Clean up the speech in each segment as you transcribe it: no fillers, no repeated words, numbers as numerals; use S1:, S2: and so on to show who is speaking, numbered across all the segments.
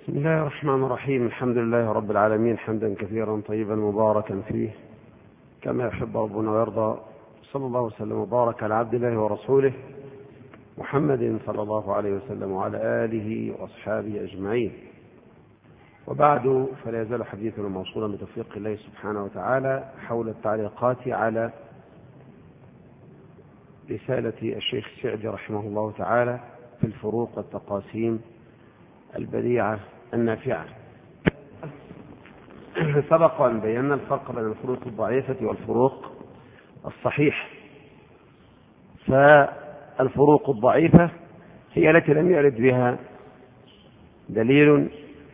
S1: بسم الله الرحمن الرحيم. الحمد لله رب العالمين، حمدا كثيرا طيبا مباركا فيه كما يحب ربنا ويرضى. صلى الله وسلم وبارك على عبد الله ورسوله محمد صلى الله عليه وسلم وعلى آله وأصحابه أجمعين. وبعد، فلا يزال حديثنا موصولا بتوفيق الله سبحانه وتعالى حول التعليقات على رسالة الشيخ السعدي رحمه الله تعالى في الفروق والتقاسيم البديعة النافعة. سبق أن بينا الفرق بين الفروق الضعيفة والفروق الصحيحة. فالفروق الضعيفة هي التي لم يرد بها دليل،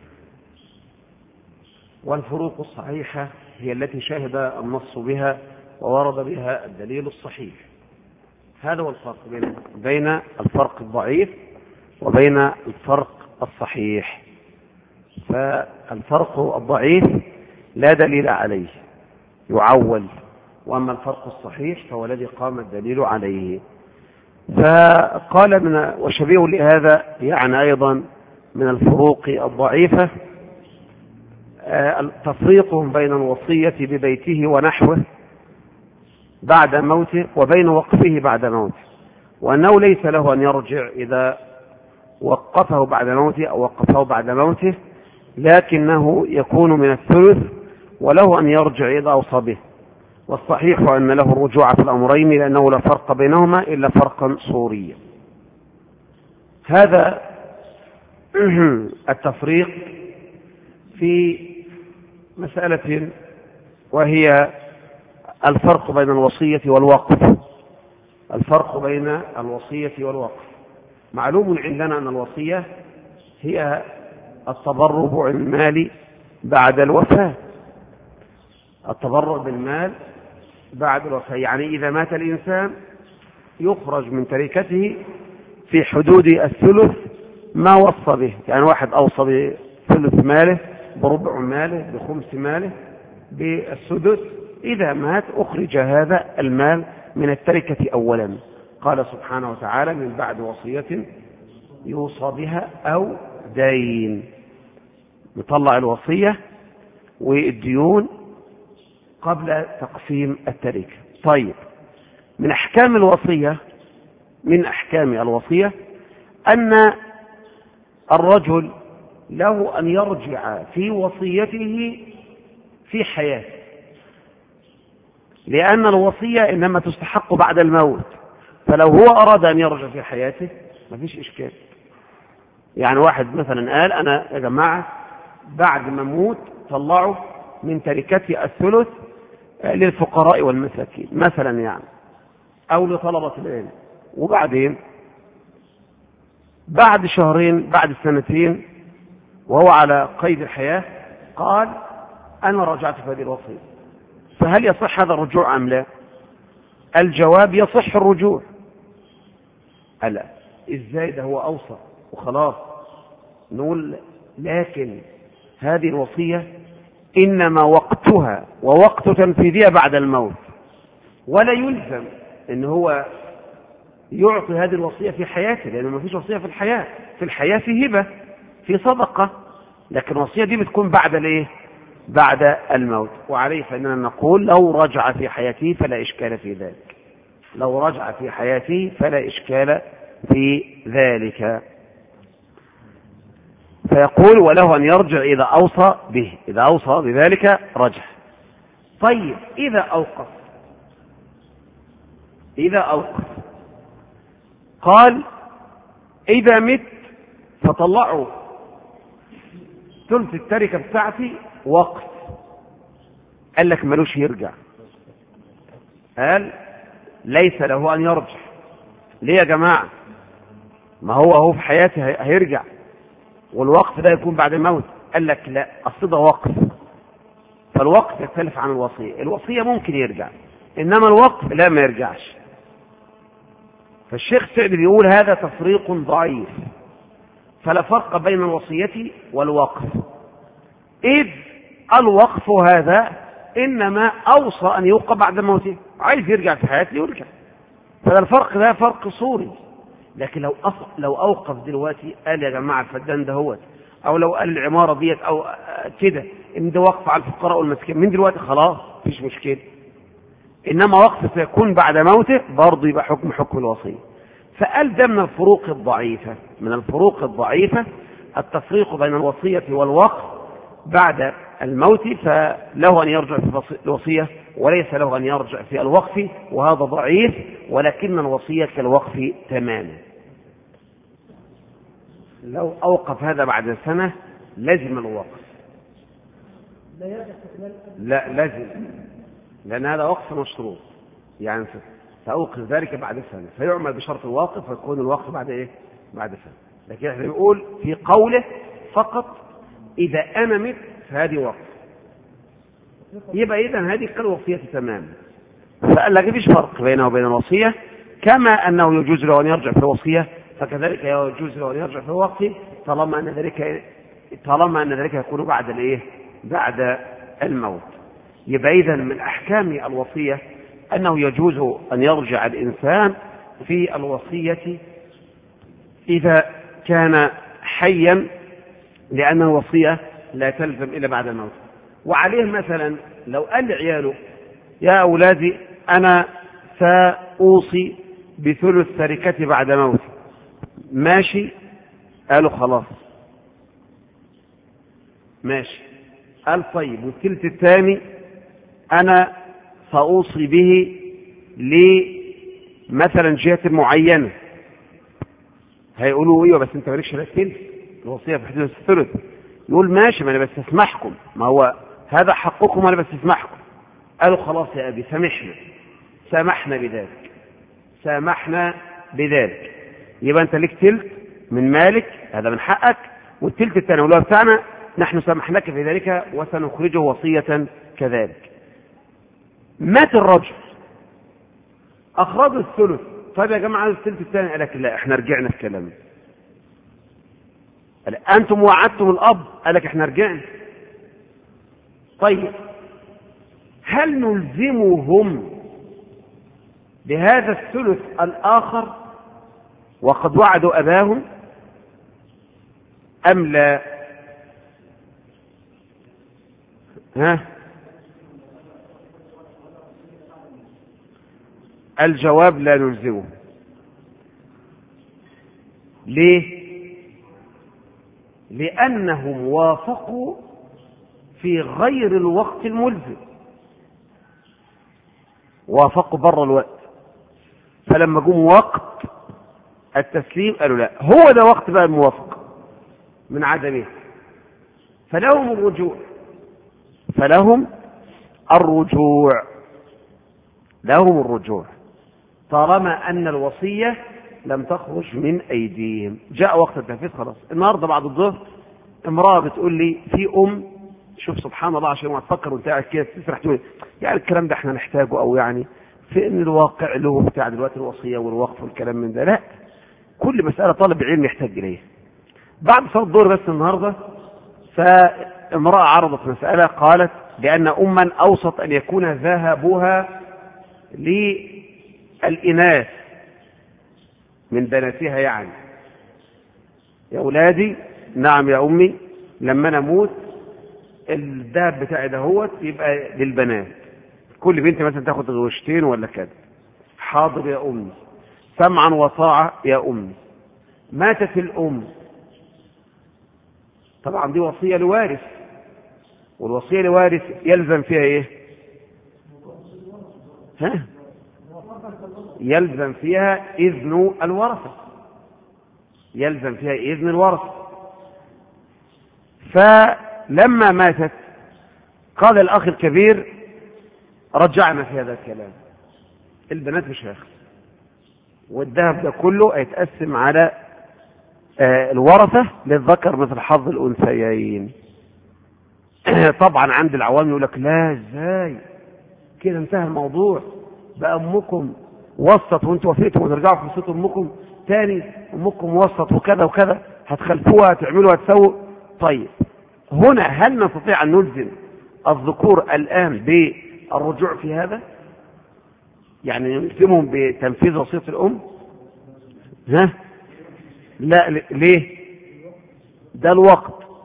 S1: والفروق الصحيحة هي التي شهد النص بها وورد بها الدليل الصحيح. هذا هو الفرق بين الفرق الضعيف وبين الفرق الصحيح. فالفرق الضعيف لا دليل عليه، يعول، وأما الفرق الصحيح فهو الذي قام الدليل عليه. فقال وشبيه لهذا يعني أيضا من الفروق الضعيفة تفريقهم بين الوصية ببيته ونحوه بعد موته وبين وقفه بعد موته، وأنه ليس له أن يرجع إذا وقفه بعد موته أو وقفه بعد موته، لكنه يكون من الثلث وله أن يرجع إذا أوصى به. والصحيح أن له الرجوع في الأمرين لأنه لا فرق بينهما إلا فرقا صوريا. هذا التفريق في مسألة، وهي الفرق بين الوصية والوقف. الفرق بين الوصية والوقف. معلوم عندنا أن الوصية هي التبرع بالمال بعد الوفاة. التبرع بالمال بعد الوفاة يعني إذا مات الإنسان يخرج من تركته في حدود الثلث ما وصى به. يعني واحد أوصى بثلث ماله، بربع ماله، بخمس ماله، بالسدس، إذا مات أخرج هذا المال من التركة أولا. قال سبحانه وتعالى: من بعد وصية يوصى بها أو دين. نطلع الوصية والديون قبل تقسيم التركة. طيب، من أحكام الوصية أن الرجل له أن يرجع في وصيته في حياته، لأن الوصية إنما تستحق بعد الموت. فلو هو أراد أن يرجع في حياته ما فيش إشكال. يعني واحد مثلا قال: أنا يا جماعة بعد ما أموت طلعوا من تركتي الثلث للفقراء والمساكين مثلا، يعني أو لطلبة العلم، وبعدين بعد شهرين، بعد سنتين، وهو على قيد الحياة، قال: أنا رجعت في هذه الوصية. فهل يصح هذا الرجوع أم لا؟ الجواب: يصح الرجوع. ألا إزاي؟ ده هو أوصى وخلاص. نقول: لكن هذه الوصية إنما وقتها ووقت تنفيذها بعد الموت، ولا يلزم إن هو يعطي هذه الوصية في حياته، لأنه ما فيش وصية في الحياة. في الحياة في هبة، في صدقة، لكن الوصية دي بتكون بعد الايه؟ بعد الموت. وعليه فإننا نقول: لو رجع في حياته فلا إشكال في ذلك. لو رجع في حياته فلا إشكال في ذلك. فيقول: وله أن يرجع إذا أوصى به، إذا أوصى بذلك رجع. طيب، إذا أوقف قال: إذا مت فطلعوا ثلث التركة بتاعتي وقف. قال لك ملوش يرجع. قال: ليس له أن يرجع. ليه يا جماعة؟ ما هو في حياته هيرجع، والوقف ده يكون بعد الموت. قال لك لا، أصل ده وقف، فالوقف يختلف عن الوصية. الوصية ممكن يرجع، إنما الوقف لا، ما يرجعش. فالشيخ سعد بيقول: هذا تفريق ضعيف، فلا فرق بين الوصية والوقف، إذ الوقف هذا إنما أوصى أن يوقف بعد موته، عايز يرجع في حياته يرجع. فده الفرق، ده فرق صوري. لكن لو أوقف دلوقتي قال: يا جماعة الفدان ده هو أو لو قال العمارة ديت أو كده إن ده وقف على الفقراء والمساكين من دلوقتي خلاص مفيش مشكلة. إنما وقف سيكون بعد موته برضه يبقى حكم الوصية. فقال ده من الفروق الضعيفة، من الفروق الضعيفة التفريق بين الوصية والوقف بعد الموت، فله أن يرجع في الوصية وليس له أن يرجع في الوقف، وهذا ضعيف، ولكن الوصية كالوقف تماما. لو أوقف هذا بعد سنة لازم الوقف، لا لازم، لأن هذا وقف مشروط، يعني سأوقف ذلك بعد سنة فيعمل بشرط الواقف ويكون الوقف بعد إيه؟ بعد سنة. لكن احنا بنقول في قوله فقط إذا أنا مت فهذه وقف، يبقى إذن هذه كالوصية تماما. فقال لك مفيش فرق بينه وبين الوصية، كما أنه يجوز له أن يرجع في الوصية فكذلك يجوز له أن يرجع في الوقف طالما أن ذلك يكون بعد الإيه؟ بعد الموت. يبقى إذن من أحكام الوصية أنه يجوز أن يرجع الإنسان في الوصية إذا كان حيا، لأن الوصية لا تلزم إلا بعد الموت. وعليه مثلا لو قال لعياله يا أولادي أنا سأوصي بثلث تركتي بعد موتي، ماشي؟ قالوا خلاص ماشي. قال طيب والثلث الثاني أنا سأوصي به لمثلا جهة معينة، هيقولوا ايوه بس انت مالكش لا الثلث، الوصية في حدود الثلث. يقول ماشي ما انا بستسمحكم، ما هو هذا حقكم وانا بستسمحكم. قالوا خلاص يا ابي سامحنا بذلك، يبقى انت لك ثلث من مالك هذا من حقك، والثلث الثاني ولو بتاعنا نحن سامحناك في ذلك وسنخرجه وصية كذلك. مات الرجل اخرجوا الثلث، طيب يا جماعه الثلث الثاني، قال لك لا احنا رجعنا في كلامنا. قال انتم وعدتم الاب، قال لك احنا رجعنا. طيب هل نلزمهم بهذا الثلث الاخر وقد وعدوا اباهم ام لا؟ الجواب لا نلزمه. ليه؟ لأنهم وافقوا في غير الوقت الملزم، وافقوا بر الوقت، فلما جم وقت التسليم قالوا لا هو ده وقت بقى الموافقة من عدمه، فلهم الرجوع طالما أن الوصية لم تخرج من أيديهم. جاء وقت التنفيذ خلاص. النهاردة بعد الظهر امرأة بتقول لي في شوف سبحان الله عشان ما تفكر وانت قاعد كده تسرح تقول يعني الكلام ده احنا نحتاجه، أو يعني في ان الواقع له بتاع دلوقتي الوصية والوقف والكلام من ده. لا، كل مسألة طالب علم يحتاج إليه. بعد صلاة الظهر بس النهاردة فامرأة عرضت مسألة، قالت بأن أما أوصت أن يكون ذهبها للإناث من بناتها، يعني يا أولادي نعم يا أمي لما نموت الذهب بتاعي دهوت يبقى للبنات، كل بنت مثلا تاخد غوشتين ولا كده. حاضر يا أمي، سمعا وطاعة يا أمي. ماتت الأم، طبعا دي وصية لوارث، والوصية لوارث يلزم فيها ايه؟ يلزم فيها إذن الورثة، فلما ماتت قال الأخ الكبير رجعنا في هذا الكلام، البنات مش هياخد، والذهب ده كله هيتقسم على الورثة للذكر مثل حظ الأنثيين. طبعا عند العوام يقول لك لا ازاي كده انتهى الموضوع بقى، امكم وسط وانتوا وافقتوا وترجعوا في وصية امكم تاني، امكم وسط وكذا وكذا، هتخلفوها هتعملوا هتسووا. طيب هنا هل نستطيع ان نلزم الذكور الان بالرجوع في هذا؟ يعني نلزمهم بتنفيذ وصية الام؟ لا ليه؟ ده الوقت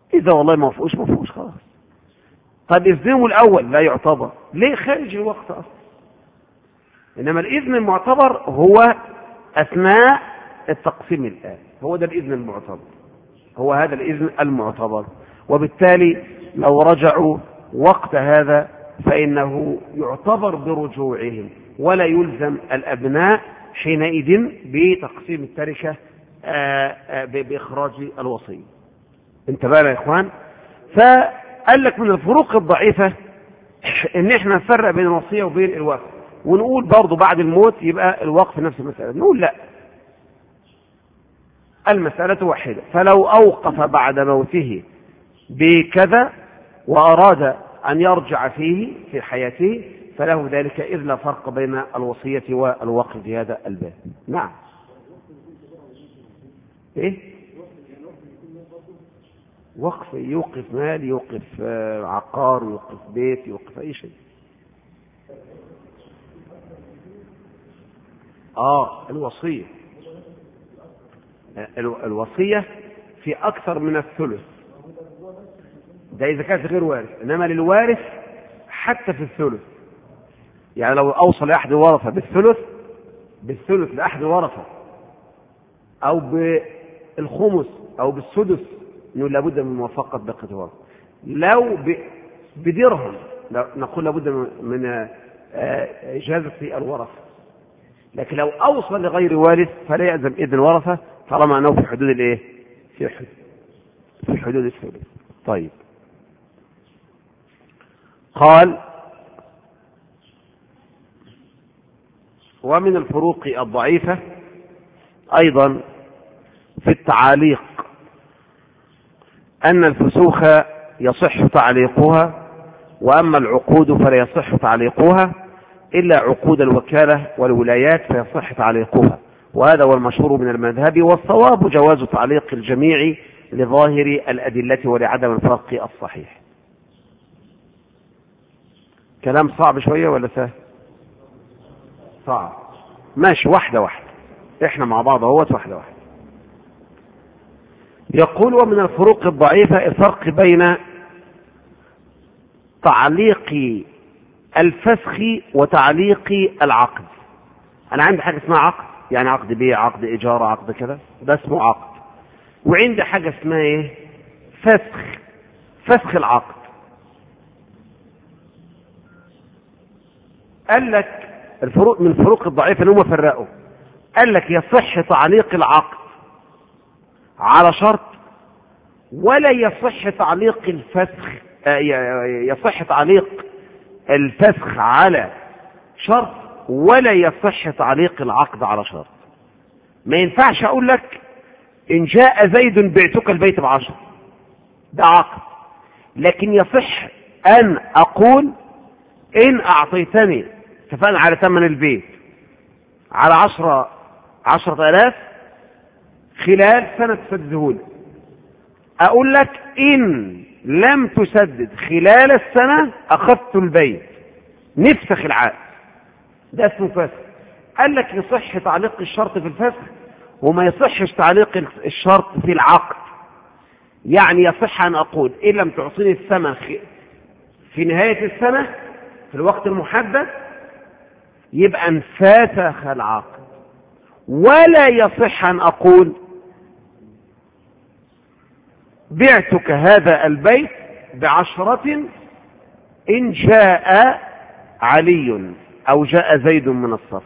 S1: إذا والله ما فيهوش خلاص. طب إذنه الأول لا يعتبر ليه؟ خارج الوقت أصلا. إنما الإذن المعتبر هو أثناء التقسيم الآن، هو ده الإذن المعتبر، هو هذا الإذن المعتبر. وبالتالي لو رجعوا وقت هذا فإنه يعتبر برجوعهم، ولا يلزم الأبناء حينئذ بتقسيم التركة بإخراج الوصي. انتبهوا يا إخوان. فقال لك من الفروق الضعيفة إن إحنا نفرق بين الوصية وبين الوقف، ونقول برضو بعد الموت يبقى الوقف نفس المسألة. نقول لا، المسألة واحدة. فلو أوقف بعد موته بكذا وأراد أن يرجع فيه في حياته فله ذلك، إذ لا فرق بين الوصية والوقف في هذا الباب. نعم. إيه؟ وقف يوقف مال، يوقف عقار، يوقف بيت، يوقف أي شيء. الوصية، الوصية في أكثر من الثلث، ده إذا كانت غير وارث. إنما للوارث حتى في الثلث، يعني لو أوصل أحد الورثة بالثلث لأحد الورثة، أو بالخمس أو بالسدس، إنه لابد من موافقة بقية الورثة. لو بدرهم نقول لابد من إجازة الورثة. لكن لو أوصل لغير وارث فلا يلزم إذن الورثة طالما أنه في حدود الإيه؟ في حدود الثلث. طيب، قال: ومن الفروق الضعيفة أيضا في التعاليق أن الفسوخ يصح تعليقها، وأما العقود فلا يصح تعليقها إلا عقود الوكالة والولايات فيصح تعليقها، وهذا هو المشهور من المذهب. والصواب جواز تعليق الجميع لظاهر الأدلة ولعدم الفرق الصحيح. كلام صعب شوية ولا سهل؟ صعب. ماشي، واحدة واحدة، احنا مع بعض اهوت، واحدة واحدة. يقول: ومن الفروق الضعيفة الفرق بين تعليق الفسخ وتعليق العقد. انا عندي حاجة اسمها عقد، يعني عقد بيع، عقد اجارة، عقد كذا، ده اسمه عقد. وعندي حاجة اسمها ايه؟ فسخ العقد. قال لك الفروق، من الفروق الضعيفة اللي هم فرقوا، قال لك يصح تعليق العقد على شرط، ولا يصح تعليق الفسخ، يصح تعليق الفسخ على شرط، ولا يصح تعليق العقد على شرط. ما ينفعش اقول لك ان جاء زيد بعتك البيت ب10، ده عقد. لكن يصح ان اقول ان اعطيتني، اتفقنا على ثمن البيت على 10,000 خلال سنة تسددهولي، اقول لك ان لم تسدد خلال السنة اخذت البيت، نفسخ العقد، ده اسمه فسخ. قال لك يصح تعليق الشرط في الفسخ وما يصحش تعليق الشرط في العقد. يعني يصح ان اقول ان لم تعطيني الثمن في نهاية السنة في الوقت المحدد يبقى انفسخ العقد، ولا يصح ان اقول بعتك هذا البيت ب10 ان جاء علي او جاء زيد من الصف.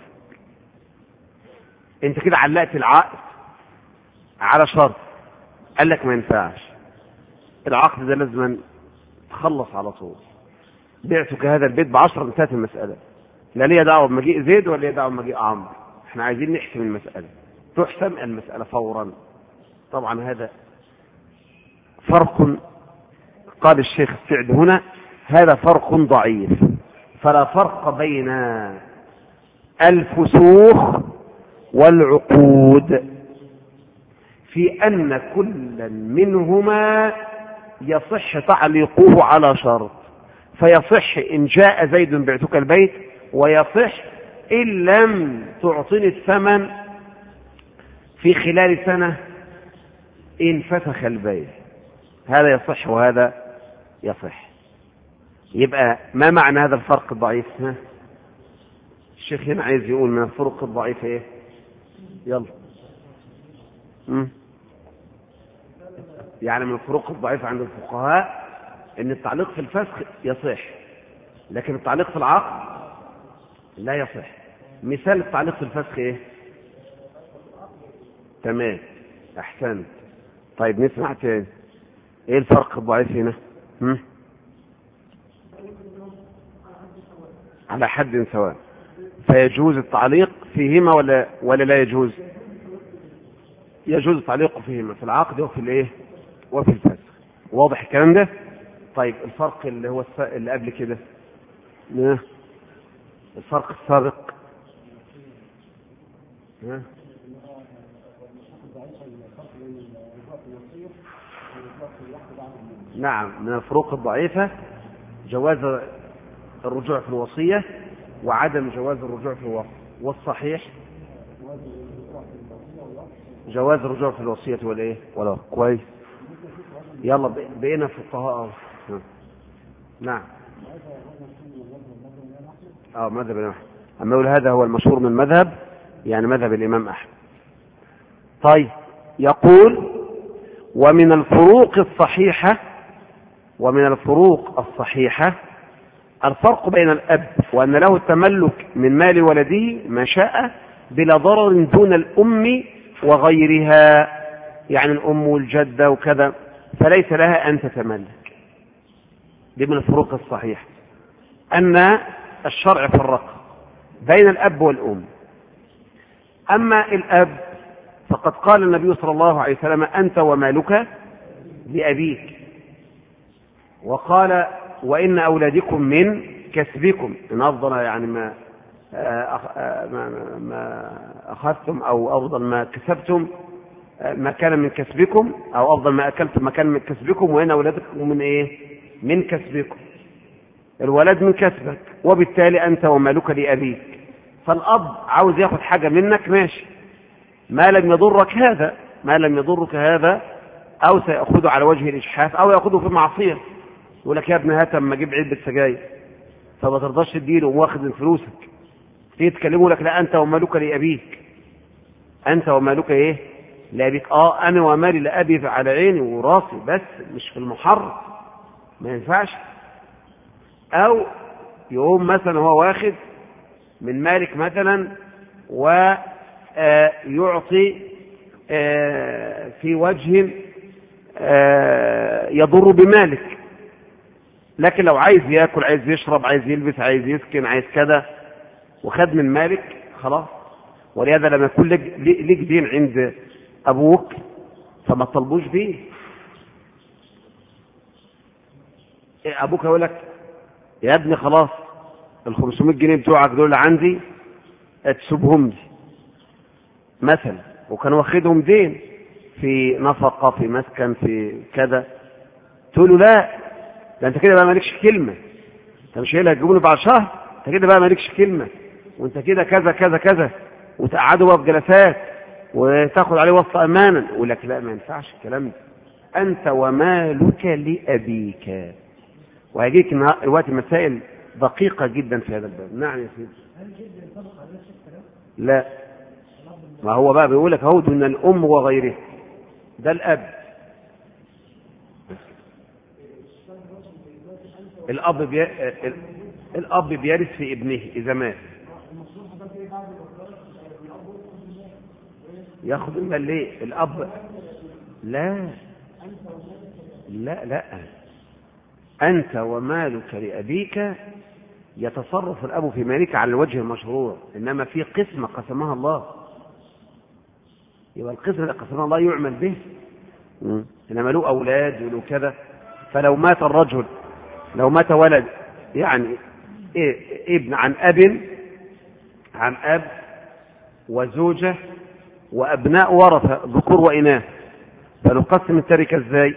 S1: انت كده علقت العقد على شرط. قال لك ما ينفعش، العقد ده لازم تخلص على طول. بعتك هذا البيت ب10، انتهت المسألة، لا ليه دعوة بمجيء زيد ولا ليه دعوة بمجيء عمرو، احنا عايزين نحسم المسألة، تحسم المسألة فورا. طبعا هذا فرق، قال الشيخ السعد هنا هذا فرق ضعيف. فلا فرق بين الفسوخ والعقود في أن كل منهما يصح تعليقه على شرط، فيصح إن جاء زيد بعتك البيت، ويصح إن لم تعطني الثمن في خلال سنة إن فسخ البيع. هذا يصح وهذا يصح. يبقى ما معنى هذا الفرق الضعيف؟ الشيخ هنا عايز يقول من الفروق الضعيفة ايه؟ يلا. يعني من الفروق الضعيفة عند الفقهاء ان التعليق في الفسخ يصح، لكن التعليق في العقد لا يصح. مثال التعليق في الفسخ ايه؟ تمام، احسنت. طيب نسمع تاني، ايه الفرق الضعيف هنا؟ على حد سواء، فيجوز التعليق فيهما ولا لا يجوز؟ يجوز التعليق فيهما، في العقد وفي الايه وفي الفسخ. واضح الكلام ده؟ طيب الفرق اللي هو اللي قبل كده، الفرق السابق، نعم، من الفروق الضعيفة جواز الرجوع في الوصية وعدم جواز الرجوع في الوقف، والصحيح جواز الرجوع في الوصية والايه والوقف. كويس، يلا بقينا فقهاء. نعم، مذهب الإمام أحمد. أما يقول هذا هو المشهور من مذهب، يعني مذهب الإمام أحمد. طيب، يقول ومن الفروق الصحيحة الفرق بين الأب وأن له التملك من مال ولده ما شاء بلا ضرر دون الأم وغيرها، يعني الأم والجدة وكذا، فليس لها أن تتملك. دي من الفروق الصحيحة، أن الشرع فرق بين الأب والأم. أما الأب فقد قال النبي صلى الله عليه وسلم أنت ومالك لأبيك، وقال وإن أولادكم من كسبكم، إن أفضل يعني ما أخذتم أو أفضل ما كسبتم ما كان من كسبكم، أو أفضل ما أكلتم ما كان من كسبكم، وإن أولادكم من إيه؟ من كسبكم. الولد من كسبك، وبالتالي أنت ومالك لأبيك. فالأب عاوز ياخد حاجة منك ماشي، ما لم يضرك هذا أو سيأخذه على وجه الإجحاف أو يأخذه في معصية. يقول لك يا ابن هات اما اجيب علبة سجاير، فما ترضاش تديله وواخد من فلوسك، تيجي تكلمه لك لا أنت ومالك لأبيك، أنت ومالك إيه؟ لأبيك. أنا ومالي لأبي على عيني وراسي، بس مش في المحرم، ما ينفعش. أو يقوم مثلا هو واخد من مالك مثلا ويعطي في وجه يضر بمالك، لكن لو عايز يأكل، عايز يشرب، عايز يلبس، عايز يسكن، عايز كذا، وخد من مالك خلاص. ولهذا لما يكون لك دين عند أبوك فما تطلبوش بيه. أبوك يقول لك يا ابني خلاص ال500 جنيه بتوعك دول عندي تسيبهم لي مثلا، وكان واخدهم دين في نفقة، في مسكن، في كذا، تقول له لا، ده انت كده بقى مالكش كلمة، انت مش هيلا هتجيبوني بعد شهر، انت كده بقى مالكش كلمة، وانت كده كذا كذا كذا، وتقعدوا بقى في جلسات وتاخد عليه وصف امانا. يقول لك لا، ما ينفعش الكلام ده، انت ومالك لابيك. وهيجيك الوقت مسائل دقيقة جدا في هذا الباب. نعم يا سيدي. لا، ما هو بقى بيقول لك اهو دون الام وغيره، ده الاب. الاب بيرث في ابنه اذا مات، ياخذ المال ليه الاب؟ لا لا لا، انت ومالك لابيك يتصرف الاب في مالك على الوجه المشروع، انما في قسمه قسمها الله، يبقى القسم اللي قسمها الله يعمل به، انما له اولاد وله كذا. فلو مات الرجل، لو مات ولد يعني ابن عن اب وزوجه وابناء ورثه ذكور واناث، فنقسم التركه ازاي؟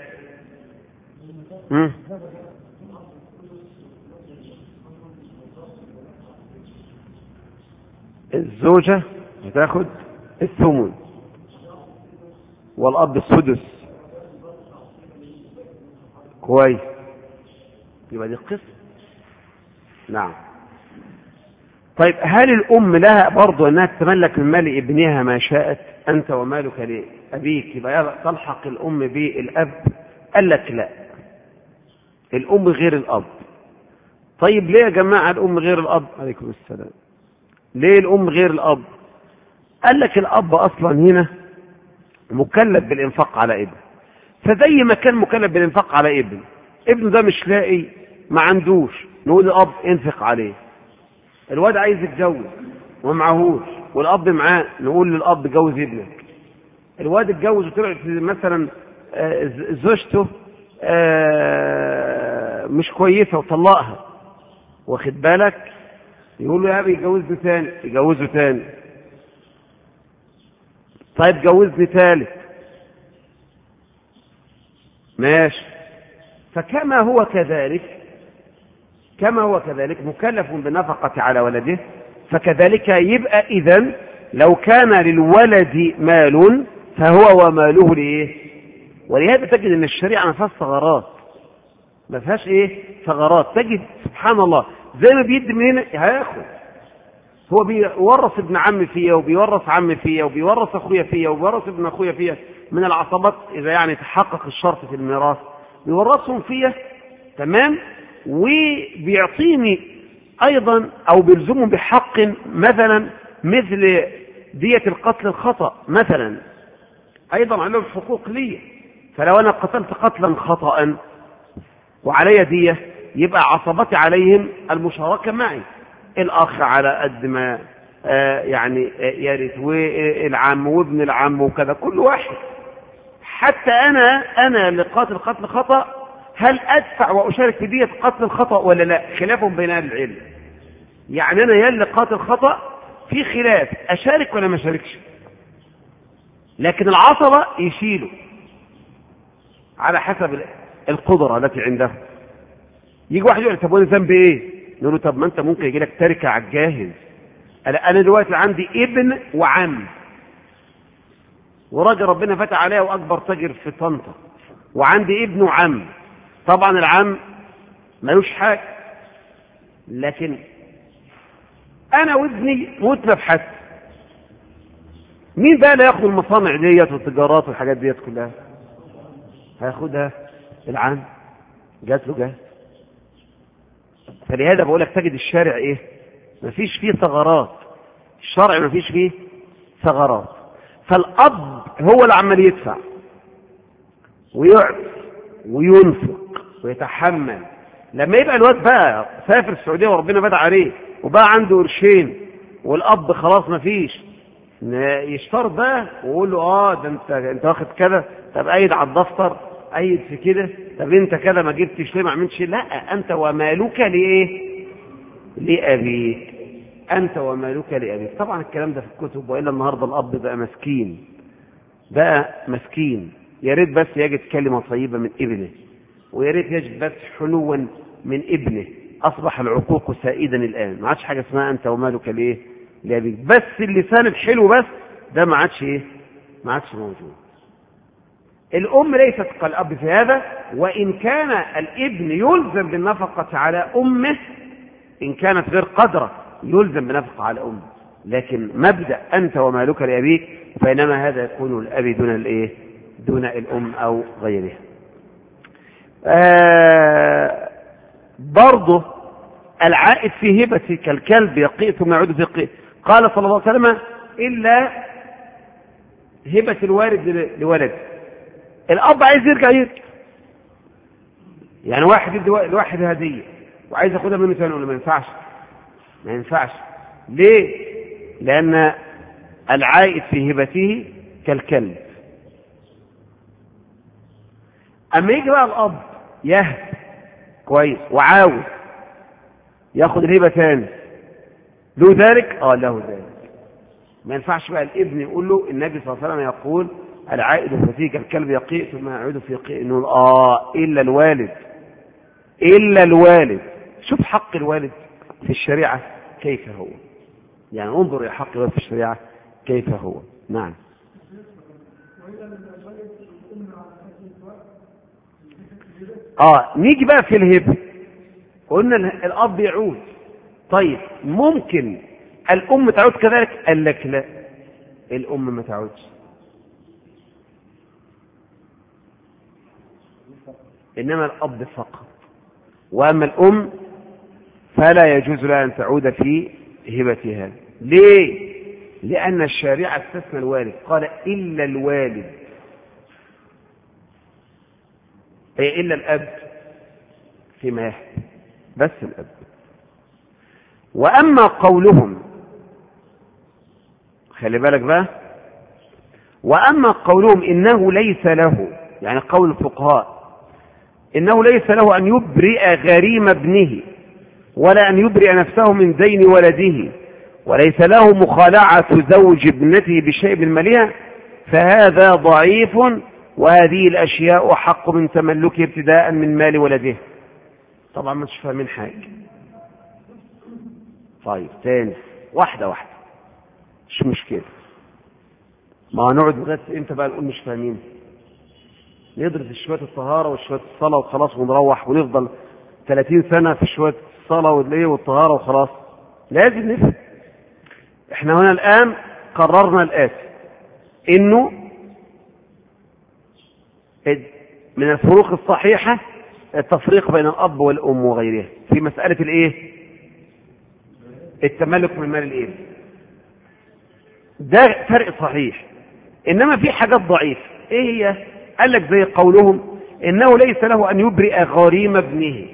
S1: الزوجه هتاخد الثمن والاب السدس، كويس، يبقى دي القسم. نعم. طيب هل الأم لها برضو أنها تتملك من مال ابنها ما شاءت؟ أنت ومالك لأبيك، يبقى تلحق الأم بالأب؟ قال لك لا، الأم غير الأب. طيب ليه يا جماعة الأم غير الأب؟ عليكم السلام. ليه الأم غير الأب؟ قال لك الأب أصلا هنا مكلف بالإنفاق على ابن، فزي ما كان مكلف بالإنفاق على ابنه ده مش لاقي، ما عندوش، نقول الأب انفق عليه. الواد عايز يتجوز ومعهوش والأب معاه، نقول للأب جوز ابنك. الواد اتجوز وطلعت مثلا زوجته مش كويسة وطلقها، واخد بالك، يقول له يا ابي يجوزني تاني، يجوزه تاني. طيب جوزني ثالث، ماشي. فكما هو كذلك مكلف بالنفقة على ولده، فكذلك يبقى إذن لو كان للولد مال فهو وماله لإيه؟ ولهذا تجد أن الشريعة ما فيهاش ثغرات، ما فيهاش إيه؟ ثغرات. تجد سبحان الله زي ما بيدي من هنا هياخد، هو بيورث ابن عم فيا وبيورث عم فيا وبيورث أخويا فيا وبيورث ابن أخويا فيا من العصبات، إذا يعني تحقق الشرط في الميراث بيورثهم فيا، تمام، وبيعطيني أيضا أو بيلزمهم بحق مثلا مثل دية القتل الخطأ مثلا، أيضا عليهم حقوق لي. فلو أنا قتلت قتلا خطأ وعلي دية، يبقى عصبتي عليهم المشاركة معي، الأخ على قد ما يعني يرث، والعم وابن العم وكذا، كل واحد. حتى أنا لقاتل قتل خطأ هل أدفع وأشارك في دية قتل الخطأ ولا لا؟ خلافهم بين أهل العلم. يعني أنا يلي قاتل خطأ في خلاف، أشارك ولا ما أشاركش؟ لكن العصبة يشيلوا على حسب القدرة التي عنده. يجي واحد يقول طب وانا ذنبي ايه؟ نقول له طب ما انت ممكن يجي لك تركة على الجاهز. انا دلوقتي عندي ابن وعم، وراجل ربنا فتح عليه واكبر تاجر في طنطا، وعندي ابن وعم. طبعا العم ملوش حاجة، لكن انا وابني موتنا بحث. مين بقى اللي ياخد المصانع ديت والتجارات والحاجات ديت كلها؟ هياخدها العام، جات له جاهز. فلهذا بقول لك تجد الشارع ايه؟ مفيش فيه ثغرات، الشرع مفيش فيه ثغرات. فالاب هو اللي عمال يدفع ويعطي وينفق ويتحمل. لما يبقى الواد بقى سافر السعوديه وربنا بدأ عليه وبقى عنده قرشين والاب خلاص مفيش، يشترط بقى ويقول له ده انت واخد كذا، طب ايد على الدفتر، ايد في كده، طب انت كذا ما جبتش ليه، ما عملتش. لا، انت ومالك لايه؟ لابيك، انت ومالك لابيك. طبعا الكلام ده في الكتب، والا النهارده الاب بقى مسكين، يا ريت بس يجد كلمه طيبه من ابنه، ويا ريت يجد بس حنوا من ابنه. اصبح العقوق سائدا الان، ما عادش حاجه اسمها انت ومالك لايه؟ لابيك. بس اللسان الحلو بس ده ما عادش ايه؟ ما عادش موجود. الام ليست كالاب في هذا، وان كان الابن يلزم بالنفقه على امه ان كانت غير قادره، يلزم بنفقه على امه، لكن مبدا انت ومالك لابيك فانما هذا يكون الاب دون الايه؟ دون الام او غيرها. برضه العائد في هبه كالكلب يقيء ثم يعود في قيء. قال صلى الله عليه وسلم الا هبه الوالد لولد. الاب عايز يرجع يعني واحد يدي لواحد هديه وعايز ياخدها منه ثاني، ولا ما ينفعش. ليه؟ لان العائد في هبته كالكلب. اما يجي بقى الاب يهب كويس وعاوز ياخد الهبه ثاني، له ذلك؟ له ذلك. ما ينفعش بقى الابن يقول له النبي صلى الله عليه وسلم يقول العائد فيه كالكلب يقيء ثم يعود في قيء، نقول الا الوالد. شوف حق الوالد في الشريعه كيف هو، يعني انظر الى حق الوالد في الشريعه كيف هو. نعم. نيجي بقى في الهبة. قلنا الأب يعود. طيب ممكن الأم تعود كذلك؟ قال لك لا، الأم ما تعودش، إنما الأب فقط، وأما الأم فلا يجوز لها أن تعود في هبتها. ليه؟ لأن الشارع استثنى الوالد، قال إلا الوالد، أي إلا الأب فيما يحب، بس الأب. وأما قولهم، خلي بالك بقى، وأما قولهم إنه ليس له، يعني قول الفقهاء إنه ليس له أن يبرئ غريم ابنه ولا أن يبرئ نفسه من دين ولده، وليس له مخالعة زوج ابنته بشيء من مالها، فهذا ضعيف، وهذه الأشياء أحق من تملكه ابتداء من مال ولده. طبعا ما تشفى من حاجة. طيب تاني، واحدة واحدة، مش مشكلة. ما هنقعد لغاية امتى بقى نقول مش فاهمين؟ ندرس شوية الطهارة وشوية الصلاة وخلاص ونروح ونفضل 30 سنة في شوية الصلاة والطهارة وخلاص؟ لازم نفهم. احنا هنا الآن قررنا الآتي، انه من الفروق الصحيحة التفريق بين الأب والأم وغيرها في مسألة الايه؟ التملك من مال الابن. ده فرق صحيح، انما في حاجات ضعيفة. ايه هي؟ قال لك زي قولهم انه ليس له ان يبرئ غريم ابنه.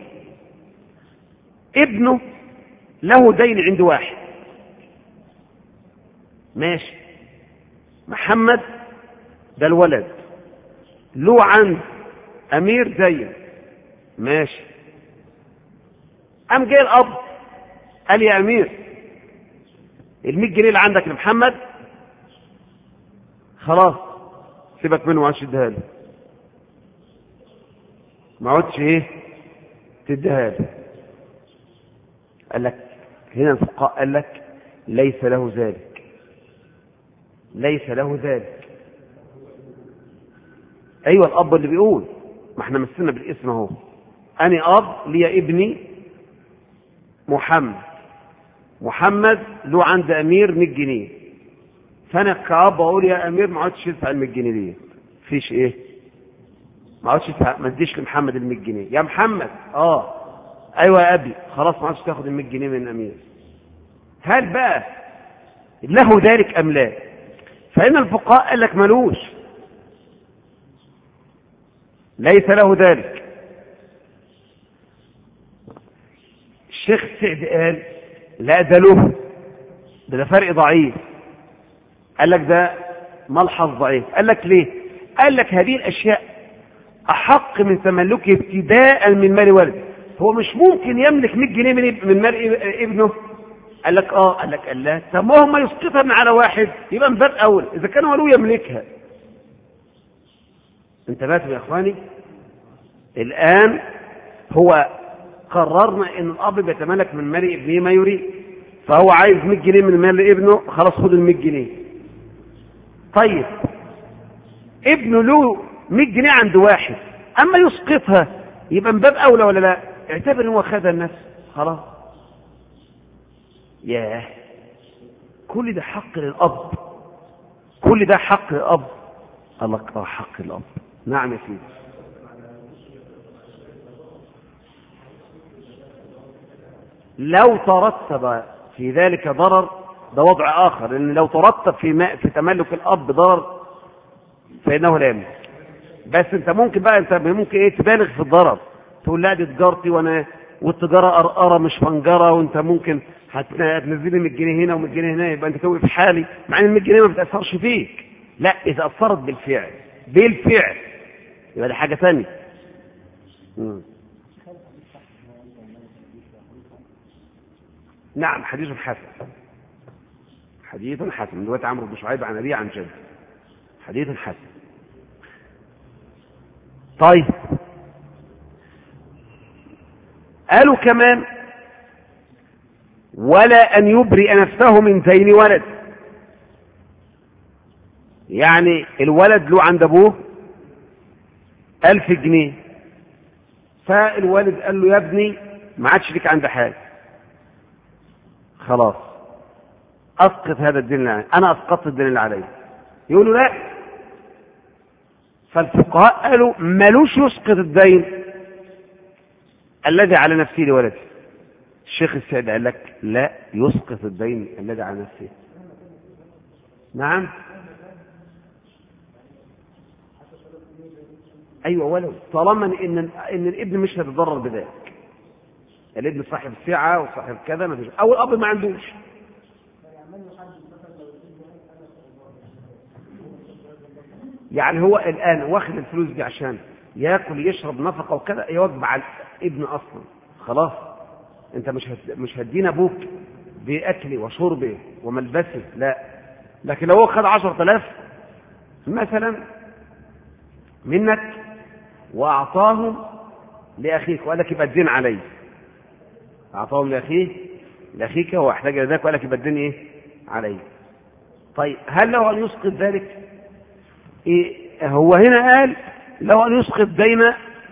S1: ابنه له دين عند واحد، ماشي، محمد ده الولد له عند امير زين، ماشي. قام جاي الاب قال يا امير ال100 جنيه اللي عندك لمحمد خلاص سيبك منه وعادش تديها له، ما عودش ايه تديها له. قال لك هنا الفقهاء قال لك ليس له ذلك، ليس له ذلك. ايوه الاب اللي بيقول، ما احنا مثلنا بالاسم اهو، انا اب لي ابني محمد له عند امير 100 جنيه، فانا كاب اقول يا امير ما عادش تدفع ال 100 جنيه دي، فيش ايه، ما عادش تدفع، ما تديش لمحمد ال 100 جنيه يا محمد. ايوه يا ابي، خلاص ما عادش تاخد ال 100 جنيه من امير. هل بقى له ذلك ام لا؟ فان الفقهاء قال لك ملوش، ليس له ذلك. الشيخ سعد قال لا ده له، ده فرق ضعيف. قال لك ده ملحظ ضعيف. قال لك ليه؟ قال لك هذه الاشياء احق من تملكه ابتداء من مال ولده. هو مش ممكن يملك 100 جنيه من مال ابنه. قال لك قال لك الله، طب ما هم يسقطها من على واحد، يبقى من باب اول اذا كان ولو يملكها. انتبهتوا يا اخواني؟ الان هو قررنا ان الاب بيتملك من مال ابنه ما يريد، فهو عايز 100 جنيه من مال ابنه، خلاص خد ال 100 جنيه. طيب ابنه له 100 جنيه عند واحد، اما يسقطها يبقى من باب اولى ولا لا؟ اعتبر ان هو خدها النفس خلاص. ياه، كل ده حق للاب، كل ده حق للاب. قال لك حق للاب. نعم يا سيدي. لو ترتب في ذلك ضرر ده وضع آخر، لأن لو ترتب في تملك الأب ضرر فإنه لا يملك. بس أنت ممكن بقى إيه تبالغ في الضرر، تقول لا دي تجارتي والتجارة قرقرة مش فنجرة، وأنت ممكن هتنزلي 100 جنيه هنا و100 جنيه هنا، يبقى أنت توقف في حالي، مع إن 100 جنيه ما بتأثرش فيك. لا، إذا أثرت بالفعل يبقى دي حاجة ثانية. نعم، حديث حسن، حديث حسن دلوقتي عمرو بن شعيب عن أبيه عن جده، حديث حسن. طيب قالوا كمان ولا أن يبرئ نفسه من دين ولد. يعني الولد له عند أبوه 1000 جنيه، فالوالد قال له يا ابني ما عادش ليك عند حاجه، خلاص اسقط هذا الدين اللي علي. انا اسقطت الدين اللي علي. يقولوا لا. فالفقهاء قالوا ملوش يسقط الدين الذي على نفسه لولده. الشيخ السيد قال لك لا، يسقط الدين الذي على نفسه. نعم، ايوه، ولو طالما ان الابن مش هيتضرر بذلك. الابن صاحب السعه وصاحب كذا ما فيش، او الاب ما عندوش. يعني هو الان واخد الفلوس دي عشان ياكل يشرب نفقه وكذا، يوجب على الابن اصلا. خلاص انت مش هتدين ابوك باكله وشربه وملبسه، لا. لكن لو هو خد 10,000 مثلا منك واعطاهم لاخيك وقال لك يبقى الدين علي، اعطاهم لاخيك هو احتاج الى ذلك وقال لك يبقى الدين ايه علي. طيب هل له ان يسقط ذلك؟ إيه هو هنا قال له ان يسقط دين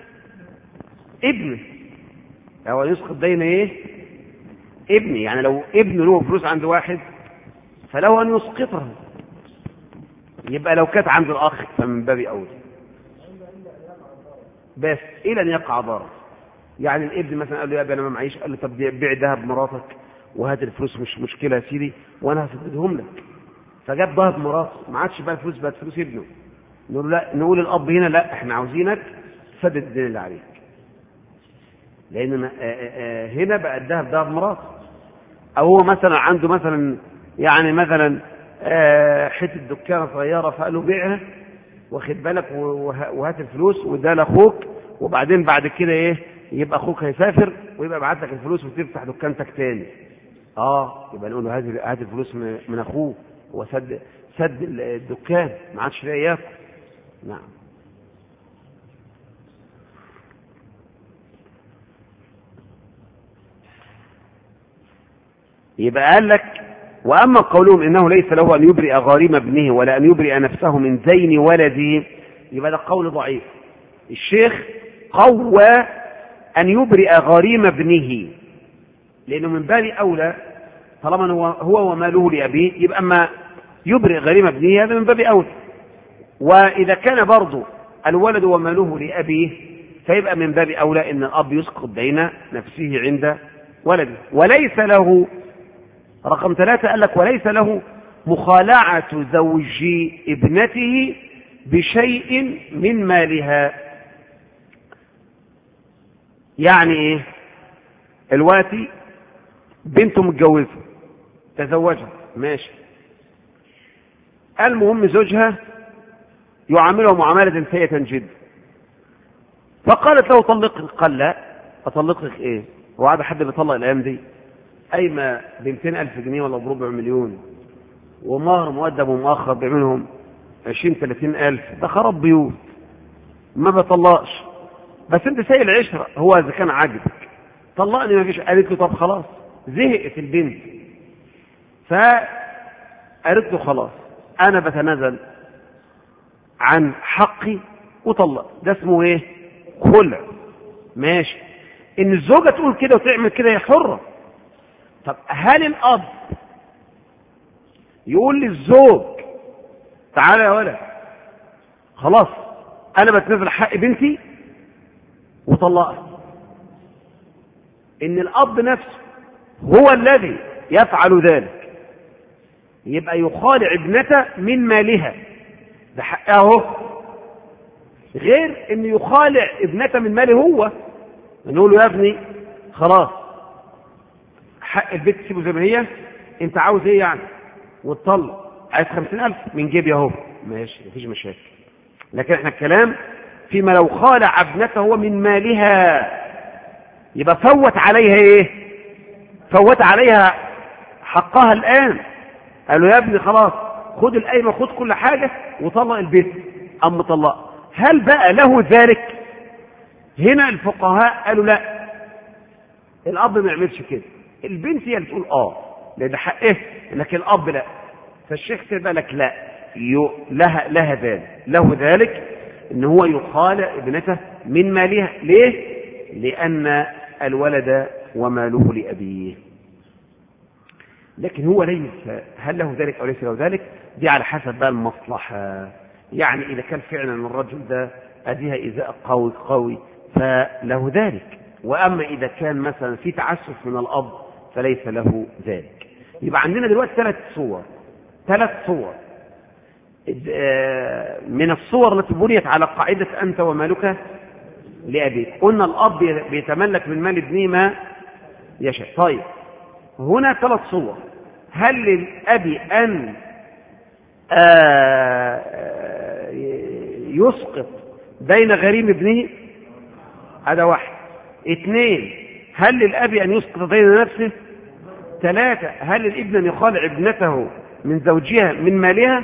S1: ابنه، له ان يسقط دين ايه ابني. يعني لو ابنه له فلوس عند واحد فله ان يسقطها، يبقى لو كانت عند الاخ فمن باب اولى، بس الى ان يقع ضرر. يعني الابن مثلا قال له يا ابني انا ما معيش، قال له طب بيع ذهب مراتك وهات الفلوس، مش مشكله يا سيدي وانا هسددهم لك. فجاب ذهب مراته، ما عادش بقى الفلوس، بقت فلوس ابنه. نقول لا، نقول الاب هنا لا، احنا عاوزينك تسدد الدين اللي عليك، لان هنا بقى الذهب ذهب مراته. او هو مثلا عنده مثلا يعني مثلا حته دكانه صغيره فقال له بيعها واخد بالك وهات الفلوس وده لاخوك، وبعدين بعد كده ايه يبقى اخوك هيسافر ويبقى يبعت لك الفلوس وتفتح دكانتك تاني. يبقى نقول له هات الفلوس من اخوه، هو سد الدكان، ما عادش لاقي ياكل. نعم. يبقى قال لك واما قولهم انه ليس له ان يبرئ غارم ابنه ولا ان يبرئ نفسه من دين ولده، يبقى ده قول ضعيف. الشيخ قوى ان يبرئ غارم ابنه، لانه من باب اولى طالما هو وماله لابيه، يبقى اما يبرئ غارم ابنه هذا من باب اولى. واذا كان برضه الولد وماله لابيه فيبقى من باب اولى ان الاب يسقط دين نفسه عند ولده. وليس له رقم 3 قال لك وليس له مخالعة زوج ابنته بشيء من مالها. يعني ايه؟ الواتي بنته متجوزة تزوجها ماشي، المهم زوجها يعامله معاملة سيئة جدا، فقالت له طلقني. قال لا، اطلقك ايه؟ هو عاد حد بيطلق الايام دي؟ ايما ب 200,000 جنيه ولا بربع مليون ومهر مؤدب ومؤخر بيعملهم 20-30,000، ده خراب بيوت، ما بطلقش. بس انت سايق العشرة، هو اذا كان عاجبك طلقني ما فيش. قالت له طب خلاص، زهقت البنت، فقالت له خلاص انا بتنازل عن حقي وطلق. ده اسمه ايه؟ خلع. ماشي، ان الزوجة تقول كده وتعمل كده هي حرة. طب هل الاب يقول للزوج تعالى يا ولد خلاص انا بتنازل حق بنتي وطلقها؟ ان الاب نفسه هو الذي يفعل ذلك، يبقى يخالع ابنته من مالها، ده حقها هو، غير ان يخالع ابنته من ماله هو. نقول له يا ابني خلاص حق البيت تسيبه زي ما هي، انت عاوز ايه يعني؟ وتطلق. عايز 50,000 من جيبي اهو، ماشي مفيش مشاكل. لكن احنا الكلام فيما لو خالع ابنته هو من مالها، يبقى فوت عليها ايه؟ فوت عليها حقها الان. قال له يا ابني خلاص خد القايمه، خد كل حاجه وطلق البيت، ام طلق. هل بقى له ذلك؟ هنا الفقهاء قالوا لا، الاب ما يعملش كده، البنت هي اللي تقول لان ده حقه، لكن الاب لا. فالشيخ سيبقى لك لا، له ذلك ان هو يخالع ابنته من مالها. ليه؟ لأن الولد وماله لأبيه. لكن هو ليس، هل له ذلك أو ليس له ذلك، دي على حسب بقى المصلحة. يعني إذا كان فعلا الرجل ده أديها إيذاء قوي فله ذلك، وأما إذا كان مثلا في تعسف من الأب فليس له ذلك. يبقى عندنا دلوقتي ثلاث صور من الصور التي بنيت على قاعدة أنت ومالك لأبيك. قلنا الأب بيتملك من مال ابنه ما يشاء. طيب هنا ثلاث صور. هل للأب أن يسقط دين غريم ابنه؟ هذا واحد. اثنين، هل للأب أن يسقط دين نفسه؟ ثلاثة، هل للابن أن يخالع ابنته من زوجها من مالها؟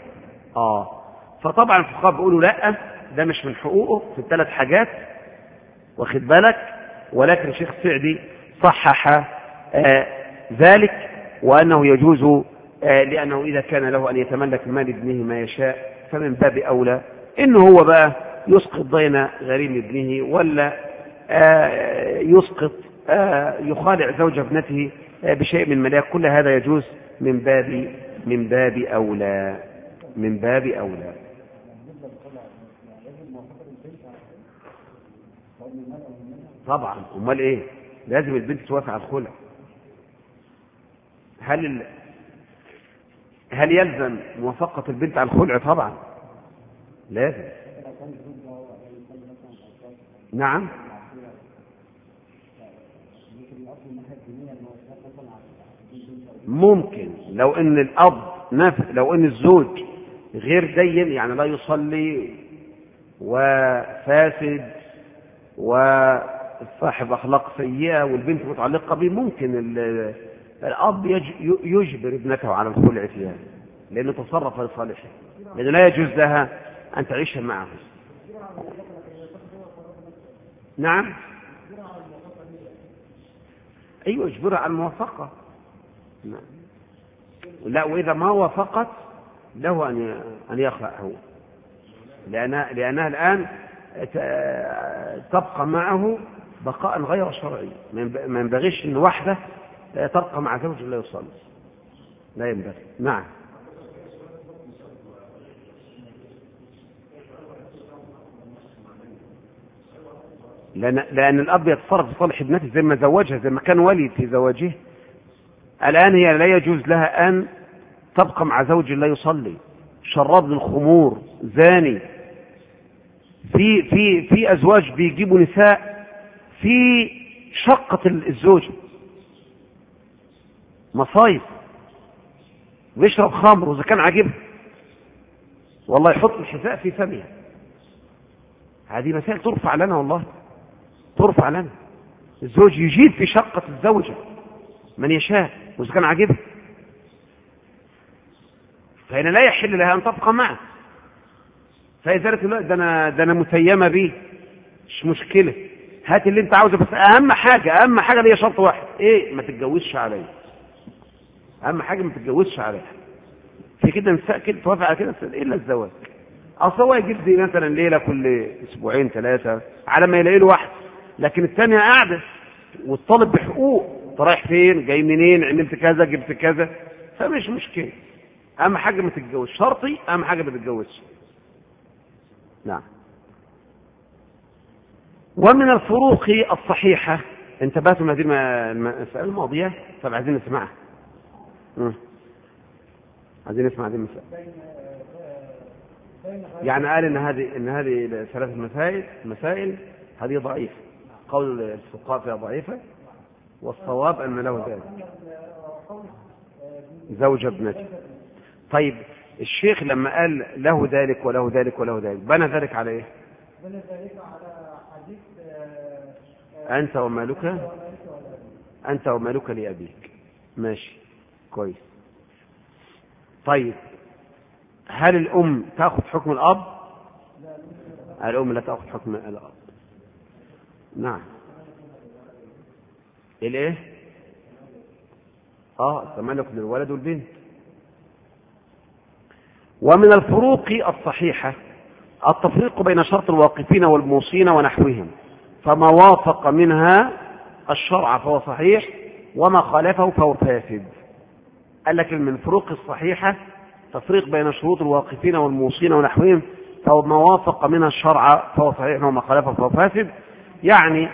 S1: فطبعا الفقهاء بيقولوا لا، ده مش من حقوقه في الثلاث حاجات، واخد بالك. ولكن الشيخ السعدي صحح ذلك، وأنه يجوز لأنه إذا كان له أن يتملك مال ابنه ما يشاء فمن باب أولى إنه هو بقى يسقط دين غريم ابنه، ولا يسقط يخالع زوج ابنته بشيء من مالها. كل هذا يجوز من باب أولى. طبعا، امال ايه، لازم البنت توافق على الخلع. هل يلزم موافقة البنت على الخلع؟ طبعا لازم. نعم، ممكن لو ان الزوج غير دين، يعني لا يصلي وفاسد وصاحب أخلاق سيئة والبنت متعلقة به، ممكن الأب يجبر ابنته على الخلع فيها، لأنه تصرف لصالحه، لأنه لا يجوز لها أن تعيش معه. نعم، أيوة، يجبرها على الموافقة. لا، وإذا ما وافقت له أن يخلع هو، لأنها الآن تبقى معه بقاء غير شرعي. ما ينبغيش أن واحدة تبقى مع زوج لا يصلي، لا ينبغي. نعم، لأن الأب يتصرف في صالح ابنته زي ما زوجها، زي ما كان ولي في زواجه. الآن هي لا يجوز لها أن تبقى مع زوج لا يصلي، شراب للخمور، زاني. في أزواج بيجيبوا نساء في شقة الزوج، مصايف، ويشرب خمر، وإذا كان عاجبها والله يحط الحذاء في فمها. هذه مسائل ترفع لنا، والله ترفع لنا. الزوج يجيب في شقة الزوجة من يشاء، وإذا كان عاجبها فهنا لا يحل لها أن تبقى معه. فإذا قالت له ده أنا متيمة بيه، مش مشكلة، هات اللي أنت عاوزه، بس أهم حاجة ليا شرط واحد، إيه؟ ما تتجوزش عليا. أهم حاجة ما تتجوزش عليا. في كده نساء كده توافق على كده إلا الزواج. أصل هو يجيب دي مثلا ليلة كل أسبوعين 3 على ما يلاقي له واحد، لكن الثانية قاعدة والطالب بحقوق، أنت رايح فين؟ جاي منين؟ عملت كذا، جبت كذا، فمش مشكلة. أهم حاجة ما تتجوز، شرطي أهم حاجة ما تتجوزش. نعم. ومن الفروق الصحيحة، انتبهتم هذه المسألة الماضية؟ طب عايزين نسمعها. عايزين نسمع هذه المسألة. يعني قال إن هذه 3 مسائل هذه ضعيفة، قول الفقهاء فيها ضعيفة، والصواب أن له ذلك زوج ابنته. طيب الشيخ لما قال له ذلك وله ذلك وله ذلك، بنى ذلك على ايه؟ بنى ذلك على حديث أنت ومالك لأبيك. ماشي، كويس. طيب هل الأم تأخذ حكم الأب؟ الأم لا تأخذ حكم الأب. نعم. الايه؟ التملك للولد والبنت. ومن الفروق الصحيحة التفريق بين شرط الواقفين والموصين ونحوهم، فما وافق منها الشرع فهو صحيح، وما خالفه فهو فاسد. قال لك من فروق الصحيحة تفريق بين شروط الواقفين والموصين ونحوهم، فما وافق منها الشرع فهو صحيح وما خالفه فهو فاسد. يعني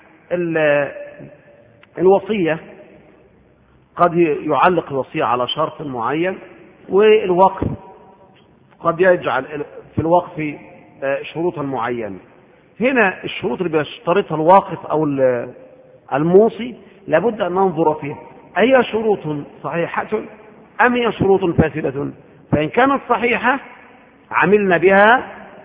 S1: الوصية قد يعلق الوصية على شرط معين، والوقف قد يجعل في الوقف شروطا معينة. هنا الشروط اللي بيشترطها الواقف أو الموصي لابد أن ننظر فيها، أي شروط صحيحة أم هي شروط فاسدة؟ فإن كانت صحيحة عملنا بها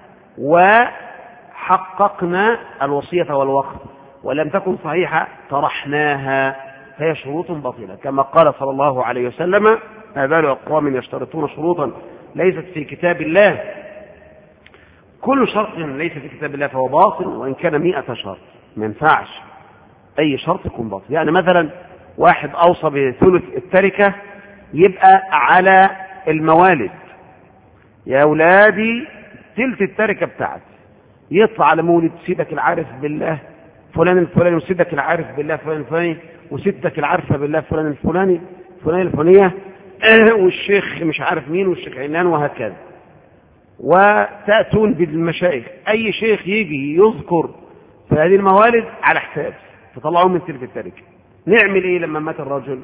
S1: وحققنا الوصية والوقف، ولم تكن صحيحة طرحناها، فهي شروط باطلة، كما قال صلى الله عليه وسلم: ما بال أقوام يشترطون شروطا ليست في كتاب الله، كل شرط ليس في كتاب الله فهو باطل وإن كان 100 شرط. ما ينفعش أي شرط يكون باطل. يعني مثلا واحد أوصى بثلث التركة، يبقى على الموالد: يا أولادي ثلث التركة بتاعتي. يطلع على مولد: سيدك العارف بالله فلان الفلاني، وسيدك العارف بالله فلان الفلاني، وسيدتك العارفة بالله فلان الفلاني فلان الفلانية، والشيخ مش عارف مين، والشيخ علان، وهكذا. وتأتون بالمشايخ، أي شيخ يجي يذكر في هذه الموالد على حساب، تطلعون من ثلث التركة. نعمل إيه لما مات الرجل؟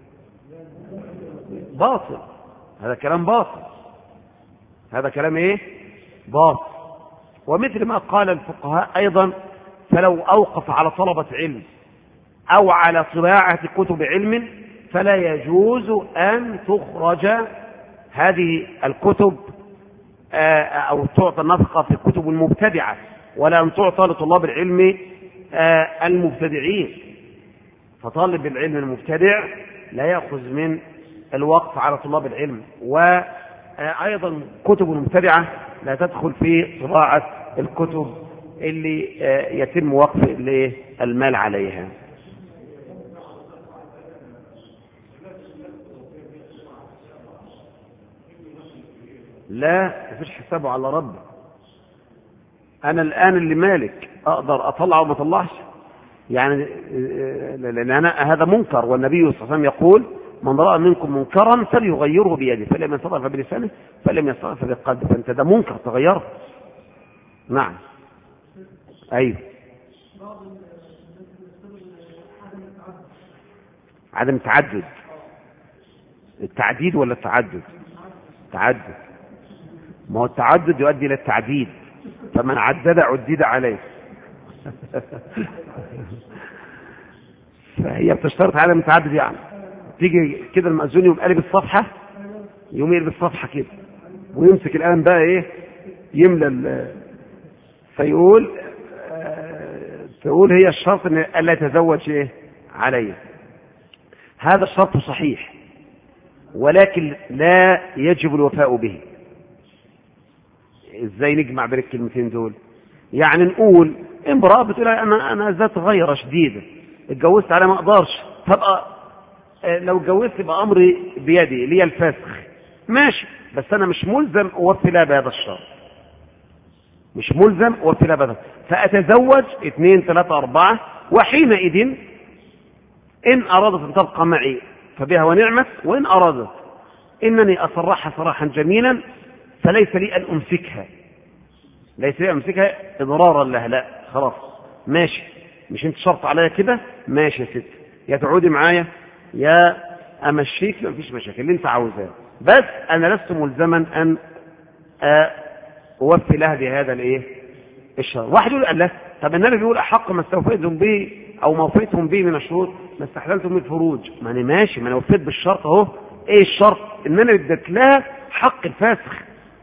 S1: باطل. هذا كلام باطل. هذا كلام إيه؟ باطل. ومثل ما قال الفقهاء أيضا: فلو أوقف على طلبة علم أو على طباعة كتب علم فلا يجوز أن تخرج هذه الكتب أو تعطى النفقة في الكتب المبتدعة، ولا أن تعطى لطلاب العلم المبتدعين. فطالب العلم المبتدع لا يأخذ من الوقف على طلاب العلم، وأيضا كتب المبتدعة لا تدخل في طباعة الكتب اللي يتم وقف المال عليها. لا، مفيش حسابه على ربي. أنا الآن اللي مالك أقدر أطلع وما أطلعش، يعني لأن هذا منكر، والنبي صلى الله عليه وسلم يقول: من رأى منكم منكرا فليغيره بيده، فلم يستطع فبلسانه، فلم يستطع فبقلبه. فأنت ده منكر تغيره. نعم. أيوه. عدم التعدد. التعديد ولا التعدد؟ تعدد. ما هو التعدد يؤدي إلى التعديد، فمن عدد عدد عليه. فهي بتشترط عدم التعدد. يعني تيجي كده المأذون يقوم قلب الصفحة، يقوم يقلب الصفحة كده ويمسك القلم بقى ايه، يملى فيقول تقول هي الشرط ان الا يتزوج ايه عليه. هذا الشرط صحيح، ولكن لا يجب الوفاء به. ازاي نجمع بين الكلمتين دول؟ يعني نقول امرأة بتقول انا ذات غيرة شديدة، اتجوزت على ما اقدرش، تبقى لو اتجوزت يبقى امري بيدي لي الفسخ، ماشي، بس انا مش ملزم اوفي لها بهذا الشرط، مش ملزم اوفي لها بهذا، فاتزوج 2 3 4، وحينئذ ان ارادت ان تبقى معي فبها ونعمت، وان ارادت انني اصرحها صراحا جميلا فليس لي ان امسكها، ليس لي ان امسكها اضرارا لها، لا خلاص ماشي، مش انت شرط عليا كده، ماشي يا ست، يا تقعدي معايا يا امشيك، ما فيش مشاكل اللي انت عاوزاه، بس انا لست ملزما ان اوفي لها بهذا الايه الشرط. واحد يقول الله، طب النبي بيقول احق ما استوفيتم به او ما وفيتم به من الشروط ما استحللتم من الفروج. ما انا ماشي، ما انا وفيت بالشرط اهو. ايه الشرط؟ ان انا اديت لها حق الفاسخ،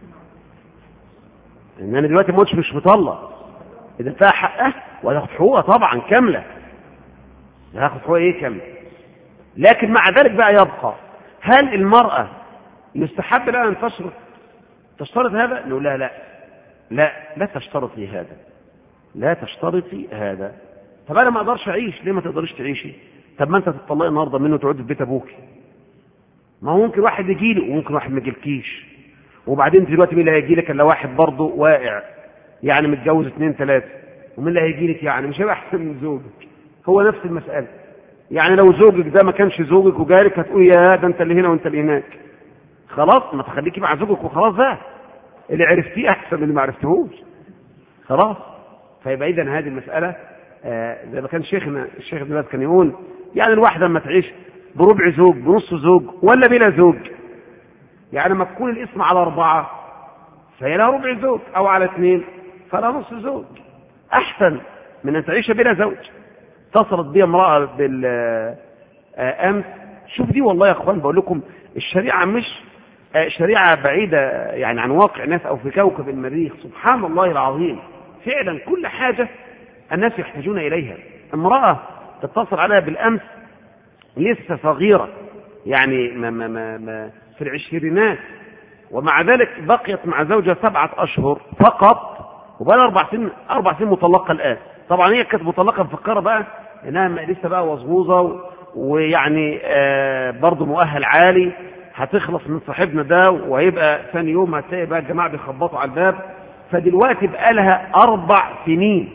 S1: ان انا دلوقتي ما مش مطلق، اديت لها حقها وهتاخد حقوقها طبعا كامله، هتاخد حقوقها ايه كامله. لكن مع ذلك بقى يبقى هل المرأة يستحب لها ان تشترط هذا؟ نقول لا لا لا لا تشترطي هذا، لا تشترطي هذا. طب انا ما اقدرش اعيش، ليه ما تقدرش تعيشي؟ طب ما انت تطلقي النهارده منه وتقعدي في بيت ابوك، ما هو ممكن واحد يجي لي وممكن واحد ما يجيلكيش، وبعدين دلوقتي مين اللي هيجي لك الا واحد برضه واقع، يعني متجوز 2 3، ومين اللي هيجي لك؟ يعني مش هيبقى احسن من زوجك. هو نفس المسألة. يعني لو زوجك ده ما كانش زوجك وجارك هتقول يا ده انت اللي هنا وانت اللي هناك. خلاص ما تخليكي مع زوجك وخلاص بقى، اللي عرفتيه احسن من اللي ما عرفتهوش. خلاص. فيبقى اذا هذه المسألة زي ما كان شيخنا الشيخ ابن باز كان يقول، يعني الواحدة لما تعيش بربع زوج بنص زوج ولا بلا زوج، يعني لما تكون الاسم على 4 فهي لها ربع زوج، او على 2 فلا نص زوج، احسن من ان تعيش بلا زوج. اتصلت بي امرأة بالامس، شوف دي والله يا اخوان بقول لكم الشريعة مش شريعة بعيدة يعني عن واقع ناس او في كوكب المريخ، سبحان الله العظيم، فعلا كل حاجة الناس يحتاجون اليها. امرأة تتصل عليها بالامس لسه صغيرة، يعني ما في العشرينات، ومع ذلك بقيت مع زوجها 7 أشهر فقط، وبقى 4 سنين مطلقة الآن. طبعا هي كانت مطلقة مفكرة بقى انها لسه بقى وزغوظة، ويعني برضه مؤهل عالي، هتخلص من صاحبنا ده وهيبقى ثاني يوم هتلاقي بقى الجماعة بيخبطوا على الباب. فدلوقتي بقى لها 4 سنين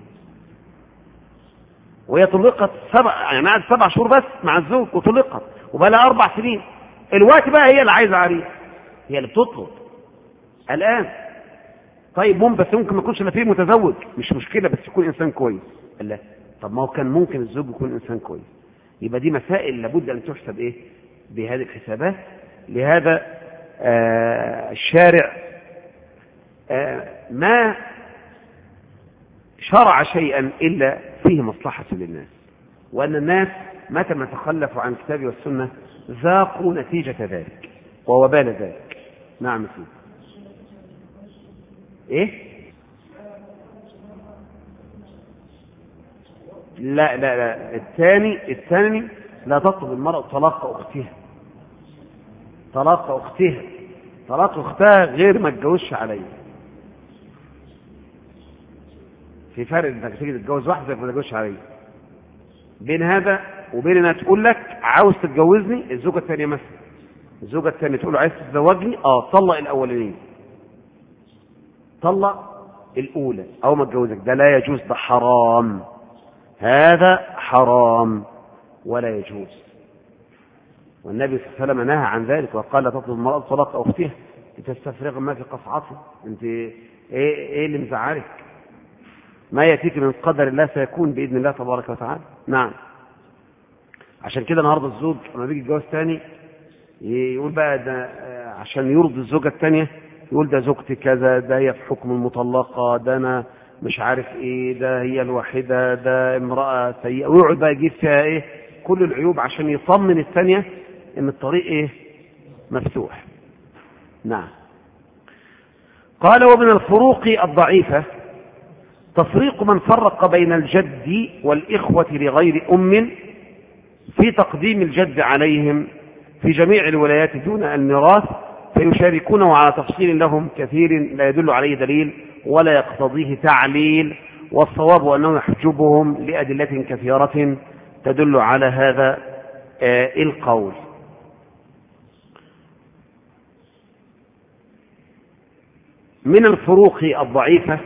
S1: وهي طلقت 7، يعني قعدت 7 شهور بس مع الزوج وطلقت، وبقى لها 4 سنين. الوقت بقى هي اللي عايزة عريس، هي اللي بتطلب الآن. طيب بس ممكن ما يكونش لا فيه متزوج، مش مشكلة، بس يكون إنسان كويس. لا، طب ما هو كان ممكن الزوج يكون إنسان كويس. يبقى دي مسائل لابد أن تحسب إيه بهذه الحسابات. لهذا الشارع ما شرع شيئا إلا فيه مصلحة للناس، وأن الناس متى ما تخلفوا عن الكتاب والسنة ذاقوا نتيجة ذلك ووبال ذلك. نعم سيدي. ايه؟ لا لا لا، الثاني لا تطلب المرأة طلاق أختها. طلاق أختها غير ما تجوزش عليها. في فرق انك تيجي تتجوز واحدة ما تتجوزش عليها، بين هذا وبين انها تقول لك عاوز تتجوزني. الزوجة الثانية مثلا، الزوجة الثانية تقول له عايز تتزوجني، طلق الأولانية، طلق الأولى أو ما تجوزك. ده لا يجوز، ده حرام، هذا حرام ولا يجوز. والنبي صلى الله عليه وسلم نهى عن ذلك وقال لا تطلب المرأة طلاق أختها لتستفرغ ما في قصعتها. انت ايه اللي مزعلك؟ ما يأتيك من قدر الله سيكون بإذن الله تبارك وتعالى. نعم. عشان كده النهارده الزوج لما بيجي يتجوز تاني يقول بقى ده عشان يرضي الزوجة التانية، يقول ده زوجتي كذا، ده هي في حكم المطلقة، ده أنا مش عارف إيه، ده هي الوحيدة، ده امرأة سيئة، ويقعد بقى يجيب فيها إيه كل العيوب عشان يطمن الثانية إن الطريق إيه مفتوح. نعم. قال ومن الفروق الضعيفة تفريق من فرق بين الجد والإخوة لغير أم في تقديم الجد عليهم في جميع الولايات دون الميراث، فيشاركونه على تفصيل لهم كثير لا يدل عليه دليل ولا يقتضيه تعليل، والصواب أنه يحجبهم لأدلة كثيرة تدل على هذا القول. من الفروق الضعيفة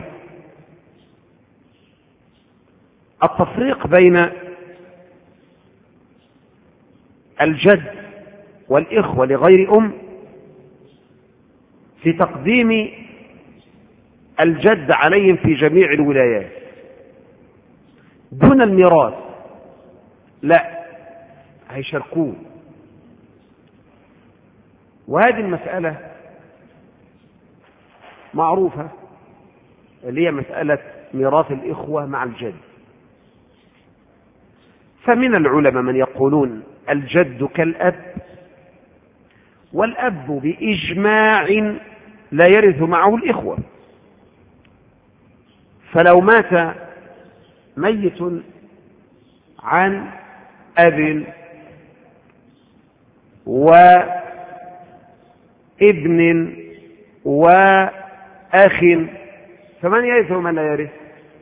S1: التفريق بين الجد والإخوة لغير أم في تقديم الجد عليهم في جميع الولايات دون الميراث. لا، هيشاركوه. وهذه المسألة معروفة اللي هي مسألة ميراث الإخوة مع الجد. فمن العلماء من يقولون الجد كالأب، والأب بإجماع لا يرث معه الإخوة. فلو مات ميت عن أب وابن وأخ فمن يرث ومن لا يرث؟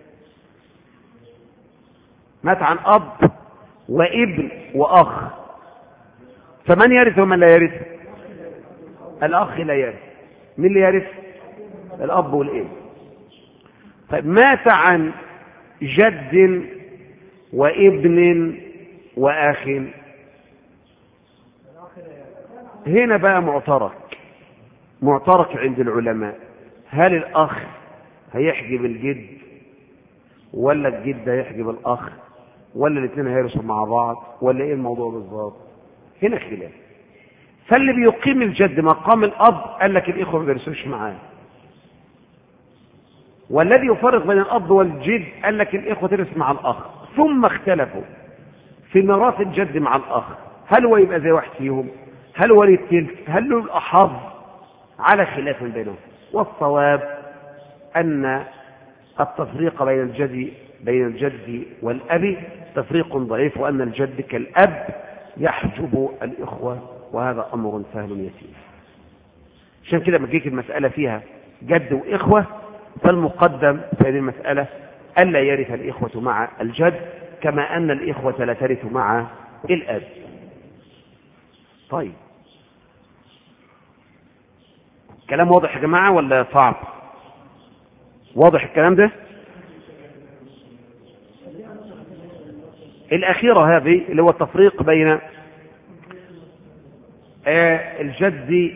S1: مات عن أب وابن وأخ فمن يرث ومن لا يرث؟ الأخ لا يرث. من اللي يرث؟ الأب والابن. طيب مات عن جد وابن وأخ. هنا بقى معترك عند العلماء، هل الأخ هيحجب الجد ولا الجد هيحجب الأخ ولا الاثنين هيرسوا مع بعض ولا ايه الموضوع بالظبط؟ هنا خلاف. فاللي بيقيم الجد مقام الأب قال لك الإخوة ما بيرسوش معاه، والذي يفرق بين الأب والجد قال لك الإخوة ترث مع الأخ. ثم اختلفوا في ميراث الجد مع الأخ، هل هو يبقى زي واحد فيهم، هل هو للتلك، هل له الأحظ، على خلاف بينهم. والصواب أن التفريق بين الجد والأب تفريق ضعيف، وأن الجد كالأب يحجب الإخوة، وهذا أمر سهل يسير. عشان كده لما تجيك المسألة فيها جد وإخوة فالمقدم في هذه المسألة ألا يرث الإخوة مع الجد، كما أن الإخوة لا ترث مع الأب. طيب، كلام واضح يا جماعة ولا صعب؟ واضح الكلام ده؟ الأخيرة هذه اللي هو التفريق بين الجد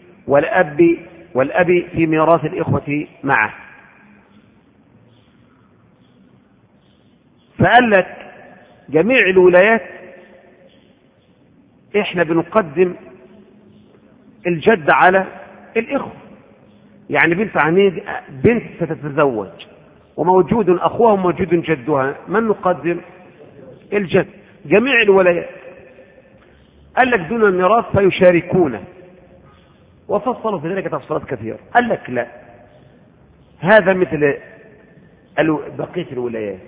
S1: والأب في ميراث الإخوة معه. فقال لك جميع الولايات احنا بنقدم الجد على الإخوة. يعني بنت ستتزوج وموجود أخوها وموجود جدها، من نقدم؟ الجد. جميع الولايات قال لك دون الميراث فيشاركونه، وفصلوا في ذلك تفصيلات كثيرة. قال لك لا، هذا مثل بقية الولايات،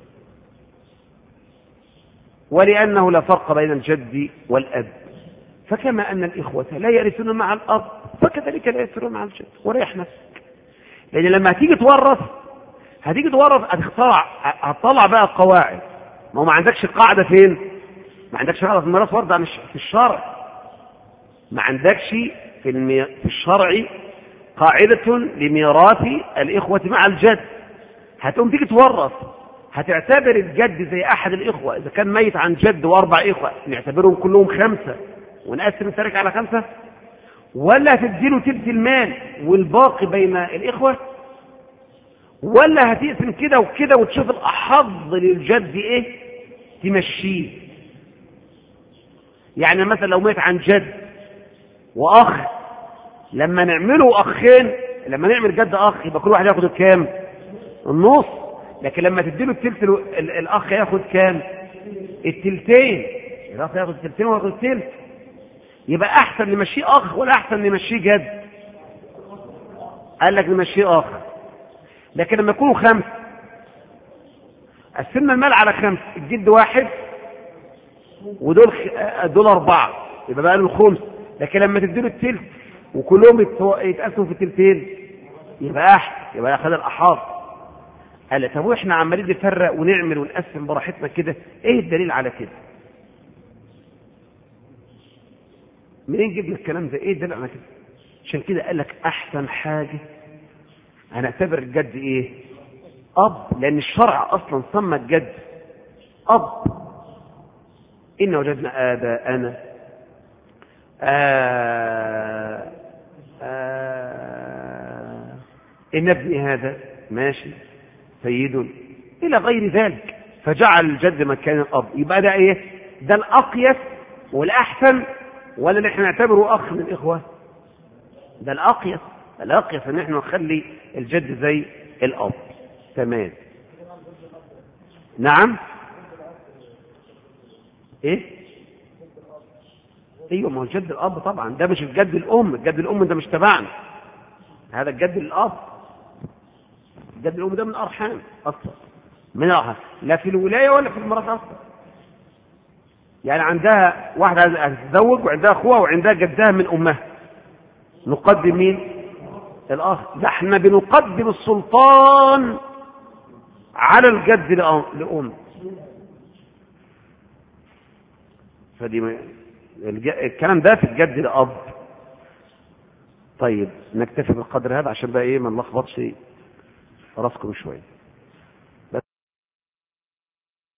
S1: ولأنه لا فرق بين الجد والأب، فكما أن الإخوة لا يرثون مع الأب فكذلك لا يرثون مع الجد. وريح نفسك، لأن لما هتيجي تورث هتطلع بقى قواعد. ما عندكش القاعدة فين؟ ما عندكش قاعدة في الميراث ورد في الشرع، ما عندكش في الشرع قاعدة لميراث الإخوة مع الجد. هتقوم تيجي تورث، هتعتبر الجد زي أحد الإخوة. إذا كان ميت عن جد و4 إخوة نعتبرهم كلهم 5 ونقسم التركة على 5، ولا هتديله تلت المال والباقي بين الإخوة، ولا هتقسم كده وكده وتشوف الأحظ للجد إيه تمشيه؟ يعني مثلا لو ميت عن جد وأخ، لما نعمله أخين، لما نعمل جد أخ يبقى كل واحد ياخد كام؟ النص. لكن لما تديله التلت الأخ ياخد كام؟ التلتين. الأخ ياخد التلتين وياخد التلت. يبقى أحسن نمشيه أخ ولا أحسن نمشيه جد؟ قال لك نمشيه أخ. لكن لما يكونوا 5 قسمنا المال على 5، الجد 1 ودول 4، يبقى بقى له 5. لكن لما تديله التلت وكلهم يتقسموا في التلتين يبقى أحسن، يبقى ياخد الأحاط. قال طب واحنا عمالين نفرق ونعمل ونقسم براحتنا كده، ايه الدليل على كده؟ منين جبنا الكلام ده؟ ايه الدليل على كده؟ عشان كده قال لك احسن حاجه هنعتبر الجد ايه؟ اب، لان الشرع اصلا سمى الجد اب. ان وجدنا اباءنا ان ابني هذا ماشي سيد الى غير ذلك، فجعل الجد مكان الاب. يبقى ده ايه؟ ده الاقيس والاحسن، ولا اللي احنا نعتبره اخ من الاخوه؟ ده الاقيس ان احنا نخلي الجد زي الاب. تمام. نعم. ايه؟ ايوه، ما هو الجد الاب طبعا، ده مش الجد الام. الجد الام ده مش تبعنا، هذا الجد الاب. الجد الام ده من ارحام اصلا، من ارحام، لا في الولايه ولا في الميراث اصلا. يعني عندها واحده هتتزوج وعندها اخوها وعندها جدها من امها، نقدم مين؟ الاخ. ده احنا بنقدم السلطان على الجد لأم. فدي الكلام ده في الجد لأب. طيب نكتفي بالقدر هذا عشان بقى ايه ما نلخبطش راسكم شويه.